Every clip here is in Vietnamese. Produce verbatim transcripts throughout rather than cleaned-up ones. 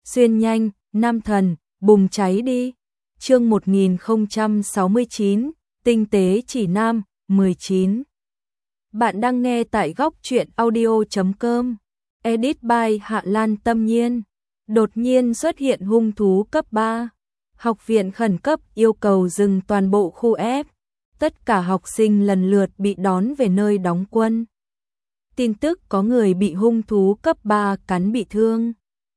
Xuyên nhanh, nam thần, bùng cháy đi. Chương một nghìn không trăm sáu mươi chín, tinh tế chỉ nam, mười chín. Bạn đang nghe tại góc truyện audio chấm com. Edit by Hạ Lan Tâm Nhiên. Đột nhiên xuất hiện hung thú cấp ba. Học viện khẩn cấp yêu cầu dừng toàn bộ khu F. Tất cả học sinh lần lượt bị đón về nơi đóng quân. Tin tức có người bị hung thú cấp ba cắn bị thương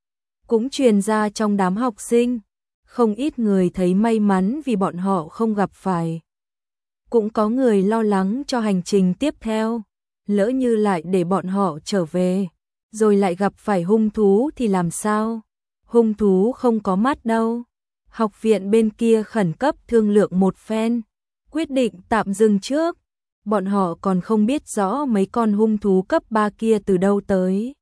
cũng truyền ra trong đám học sinh. Không ít người thấy may mắn vì bọn họ không gặp phải. Cũng có người lo lắng cho hành trình tiếp theo. Lỡ như lại để bọn họ trở về, rồi lại gặp phải hung thú thì làm sao? Hung thú không có mắt đâu. Học viện bên kia khẩn cấp thương lượng một phen, quyết định tạm dừng trước. Bọn họ còn không biết rõ mấy con hung thú cấp ba kia từ đâu tới.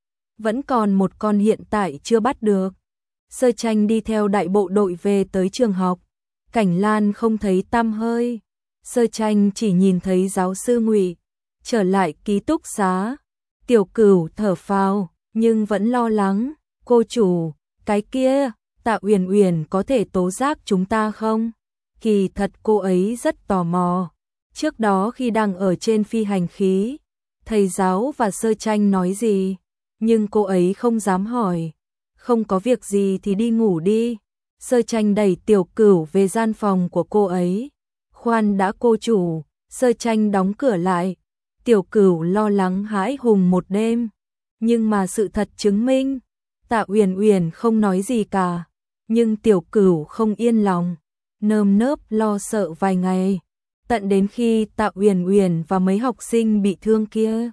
Vẫn còn một con hiện tại chưa bắt được. Sơ Tranh đi theo đại bộ đội về tới trường học. Cảnh Lan không thấy tăm hơi. Sơ Tranh chỉ nhìn thấy giáo sư Ngụy trở lại ký túc xá. Tiểu Cửu thở phào nhưng vẫn lo lắng. Cô chủ, cái kia, Tạ Uyển Uyển có thể tố giác chúng ta không? Kỳ thật cô ấy rất tò mò. Trước đó khi đang ở trên phi hành khí, thầy giáo và Sơ Tranh nói gì, nhưng cô ấy không dám hỏi. Không có việc gì thì đi ngủ đi. Sơ Tranh đẩy Tiểu Cửu về gian phòng của cô ấy. Khoan đã cô chủ. Sơ Tranh đóng cửa lại. Tiểu Cửu lo lắng hãi hùng một đêm. Nhưng mà sự thật chứng minh, Tạ Uyển Uyển không nói gì cả. Nhưng Tiểu Cửu không yên lòng, nơm nớp lo sợ vài ngày. Tận đến khi Tạ Uyển Uyển và mấy học sinh bị thương kia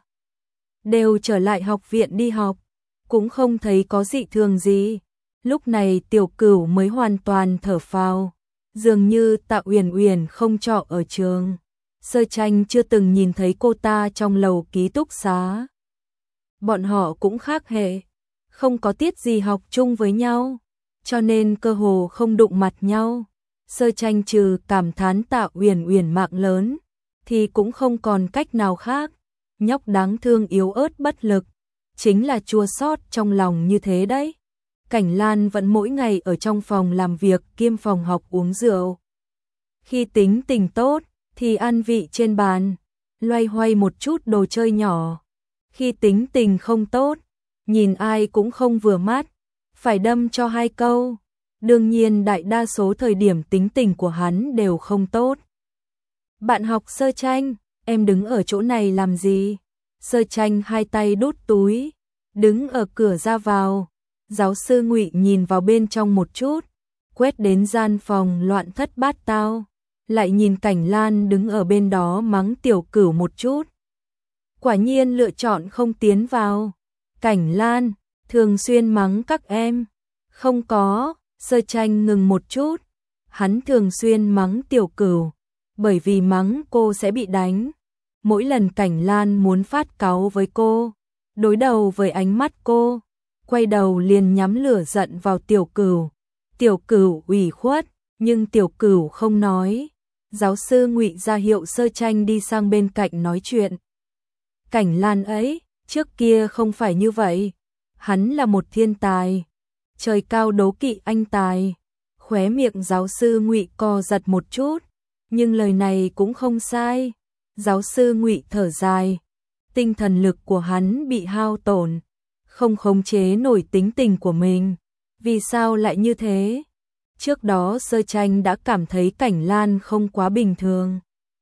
đều trở lại học viện đi học, cũng không thấy có dị thường gì. Lúc này Tiểu Cửu mới hoàn toàn thở phào. Dường như Tạ Uyển Uyển không trọ ở trường. Sơ Tranh chưa từng nhìn thấy cô ta trong lầu ký túc xá. Bọn họ cũng khác hệ, không có tiết gì học chung với nhau, cho nên cơ hồ không đụng mặt nhau. Sơ Tranh trừ cảm thán Tạ Uyển Uyển mạng lớn, thì cũng không còn cách nào khác. Nhóc đáng thương yếu ớt bất lực, chính là chua xót trong lòng như thế đấy. Cảnh Lan vẫn mỗi ngày ở trong phòng làm việc kiêm phòng học uống rượu. Khi tính tình tốt, thì ăn vị trên bàn, loay hoay một chút đồ chơi nhỏ. Khi tính tình không tốt, nhìn ai cũng không vừa mắt, phải đâm cho hai câu. Đương nhiên đại đa số thời điểm tính tình của hắn đều không tốt. Bạn học Sơ Tranh, em đứng ở chỗ này làm gì? Sơ Tranh hai tay đút túi, đứng ở cửa ra vào. Giáo sư Ngụy nhìn vào bên trong một chút, quét đến gian phòng loạn thất bát tao, lại nhìn Cảnh Lan đứng ở bên đó mắng Tiểu Cửu một chút. Quả nhiên lựa chọn không tiến vào. Cảnh Lan thường xuyên mắng các em. Không có. Sơ Tranh ngừng một chút. Hắn thường xuyên mắng Tiểu Cửu, bởi vì mắng cô sẽ bị đánh. Mỗi lần Cảnh Lan muốn phát cáu với cô, đối đầu với ánh mắt cô, quay đầu liền nhắm lửa giận vào Tiểu Cửu. Tiểu Cửu ủy khuất, nhưng Tiểu Cửu không nói. Giáo sư Ngụy ra hiệu Sơ Tranh đi sang bên cạnh nói chuyện. Cảnh Lan ấy, trước kia không phải như vậy. Hắn là một thiên tài. Trời cao đố kỵ anh tài. Khóe miệng giáo sư Ngụy co giật một chút, nhưng lời này cũng không sai. Giáo sư Ngụy thở dài. Tinh thần lực của hắn bị hao tổn, không khống chế nổi tính tình của mình. Vì sao lại như thế? Trước đó Sơ Tranh đã cảm thấy Cảnh Lan không quá bình thường.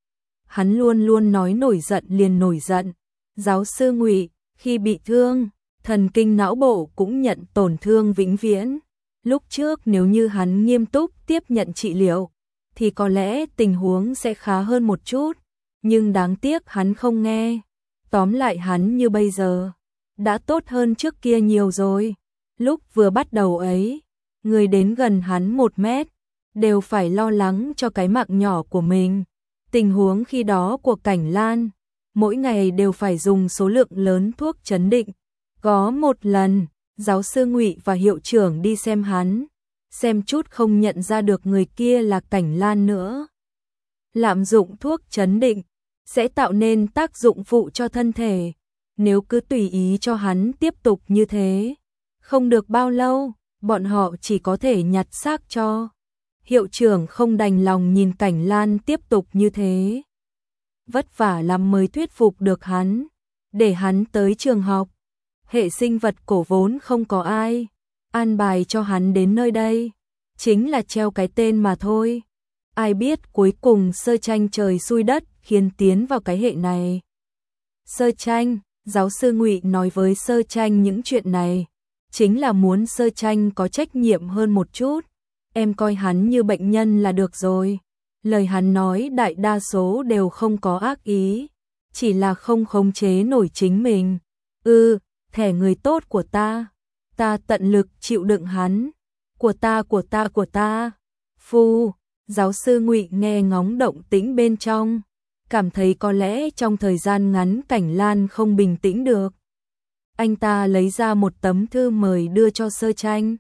Hắn luôn luôn nói nổi giận liền nổi giận. Giáo sư Ngụy, khi bị thương, thần kinh não bộ cũng nhận tổn thương vĩnh viễn. Lúc trước nếu như hắn nghiêm túc tiếp nhận trị liệu, thì có lẽ tình huống sẽ khá hơn một chút. Nhưng đáng tiếc hắn không nghe. Tóm lại hắn như bây giờ đã tốt hơn trước kia nhiều rồi. Lúc vừa bắt đầu ấy, người đến gần hắn một mét đều phải lo lắng cho cái mạng nhỏ của mình. Tình huống khi đó của Cảnh Lan, mỗi ngày đều phải dùng số lượng lớn thuốc trấn định. Có một lần, giáo sư Ngụy và hiệu trưởng đi xem hắn, xem chút không nhận ra được người kia là Cảnh Lan nữa. Lạm dụng thuốc trấn định sẽ tạo nên tác dụng phụ cho thân thể. Nếu cứ tùy ý cho hắn tiếp tục như thế, không được bao lâu, bọn họ chỉ có thể nhặt xác cho. Hiệu trưởng không đành lòng nhìn Cảnh Lan tiếp tục như thế. Vất vả lắm mới thuyết phục được hắn, để hắn tới trường học. Hệ sinh vật cổ vốn không có ai an bài cho hắn đến nơi đây, chính là treo cái tên mà thôi. Ai biết cuối cùng Sơ Tranh trời xui đất khiến tiến vào cái hệ này. Sơ Tranh, giáo sư Ngụy nói với Sơ Tranh những chuyện này, chính là muốn Sơ Tranh có trách nhiệm hơn một chút. Em coi hắn như bệnh nhân là được rồi. Lời hắn nói đại đa số đều không có ác ý, chỉ là không khống chế nổi chính mình. Ừ, thẻ người tốt của ta, ta tận lực chịu đựng hắn. Của ta, của ta, của ta. Phu, giáo sư Ngụy nghe ngóng động tĩnh bên trong, cảm thấy có lẽ trong thời gian ngắn Cảnh Lan không bình tĩnh được. Anh ta lấy ra một tấm thư mời đưa cho Sơ Tranh.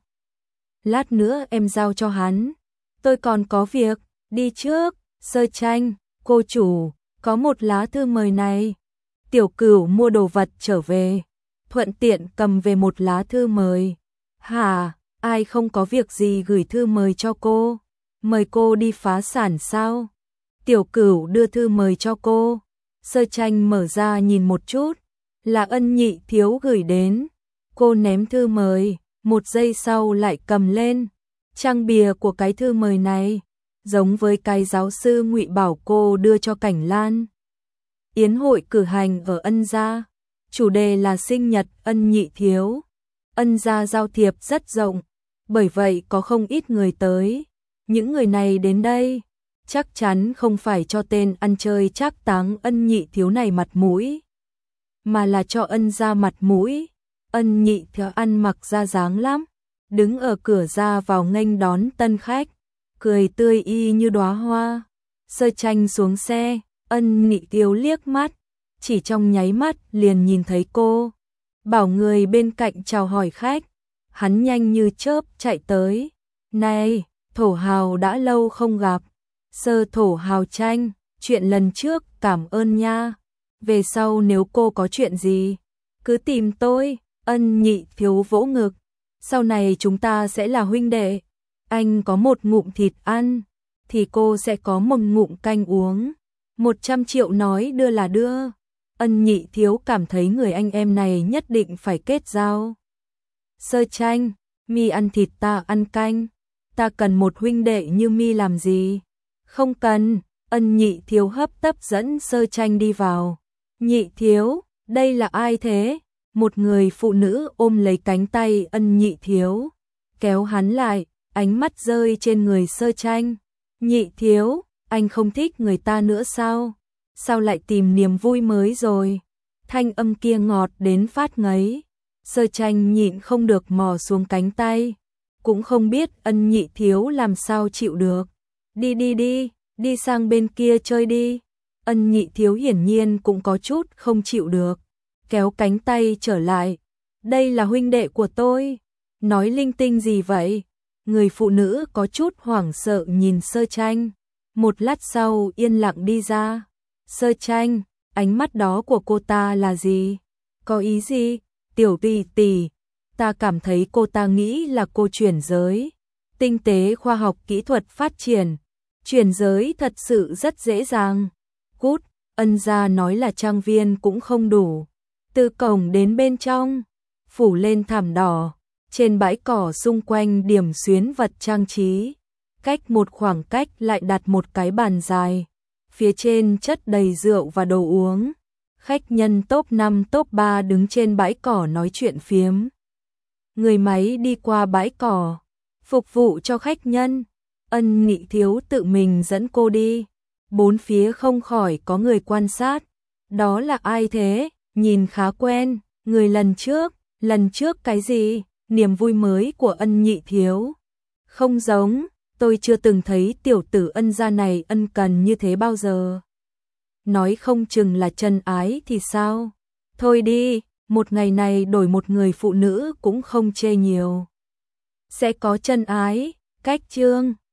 Lát nữa em giao cho hắn, tôi còn có việc, đi trước. Sơ Tranh, cô chủ, có một lá thư mời này. Tiểu Cửu mua đồ vật trở về, thuận tiện cầm về một lá thư mời. Hả, ai không có việc gì gửi thư mời cho cô? Mời cô đi phá sản sao? Tiểu Cửu đưa thư mời cho cô. Sơ Tranh mở ra nhìn một chút, là Ân Nhị Thiếu gửi đến. Cô ném thư mời, một giây sau lại cầm lên. Trang bìa của cái thư mời này giống với cái giáo sư Ngụy bảo cô đưa cho Cảnh Lan. Yến hội cử hành ở Ân gia, chủ đề là sinh nhật Ân Nhị Thiếu. Ân gia giao thiệp rất rộng, bởi vậy có không ít người tới. Những người này đến đây chắc chắn không phải cho tên ăn chơi trác táng Ân Nhị Thiếu này mặt mũi, mà là cho Ân gia mặt mũi. Ân Nhị Thiếu ăn mặc ra dáng lắm, đứng ở cửa ra vào nghênh đón tân khách, cười tươi y như đóa hoa. Sơ Tranh xuống xe, Ân Nhị Thiếu liếc mắt, chỉ trong nháy mắt liền nhìn thấy cô, bảo người bên cạnh chào hỏi khách. Hắn nhanh như chớp chạy tới. Này, Thổ Hào đã lâu không gặp. Sơ Thổ Hào Tranh, chuyện lần trước cảm ơn nha. Về sau nếu cô có chuyện gì, cứ tìm tôi. Ân Nhị Thiếu vỗ ngực. Sau này chúng ta sẽ là huynh đệ. Anh có một ngụm thịt ăn, thì cô sẽ có một ngụm canh uống. Một trăm triệu nói đưa là đưa. Ân Nhị Thiếu cảm thấy người anh em này nhất định phải kết giao. Sơ Tranh, mi ăn thịt ta ăn canh. Ta cần một huynh đệ như mi làm gì? Không cần. Ân Nhị Thiếu hấp tấp dẫn Sơ Tranh đi vào. Nhị Thiếu, đây là ai thế? Một người phụ nữ ôm lấy cánh tay Ân Nhị Thiếu, kéo hắn lại, ánh mắt rơi trên người Sơ Tranh. Nhị Thiếu, anh không thích người ta nữa sao? Sao lại tìm niềm vui mới rồi? Thanh âm kia ngọt đến phát ngấy. Sơ Tranh nhịn không được mò xuống cánh tay, cũng không biết Ân Nhị Thiếu làm sao chịu được. Đi đi đi, đi sang bên kia chơi đi. Ân Nhị Thiếu hiển nhiên cũng có chút không chịu được, kéo cánh tay trở lại. Đây là huynh đệ của tôi. Nói linh tinh gì vậy? Người phụ nữ có chút hoảng sợ nhìn Sơ Tranh, một lát sau yên lặng đi ra. Sơ Tranh, ánh mắt đó của cô ta là gì? Có ý gì? Tiểu tỷ tỷ, ta cảm thấy cô ta nghĩ là cô chuyển giới. Tinh tế khoa học kỹ thuật phát triển, chuyển giới thật sự rất dễ dàng. Cút, Ân gia nói là trang viên cũng không đủ. Từ cổng đến bên trong, phủ lên thảm đỏ, trên bãi cỏ xung quanh điểm xuyến vật trang trí. Cách một khoảng cách lại đặt một cái bàn dài, phía trên chất đầy rượu và đồ uống. Khách nhân top năm top ba đứng trên bãi cỏ nói chuyện phiếm. Người máy đi qua bãi cỏ, phục vụ cho khách nhân. Ân Nhị Thiếu tự mình dẫn cô đi. Bốn phía không khỏi có người quan sát. Đó là ai thế? Nhìn khá quen. Người lần trước. Lần trước cái gì? Niềm vui mới của Ân Nhị Thiếu. Không giống, tôi chưa từng thấy tiểu tử Ân gia này ân cần như thế bao giờ. Nói không chừng là chân ái thì sao? Thôi đi, một ngày này đổi một người phụ nữ cũng không chê nhiều. Sẽ có chân ái, cách chương.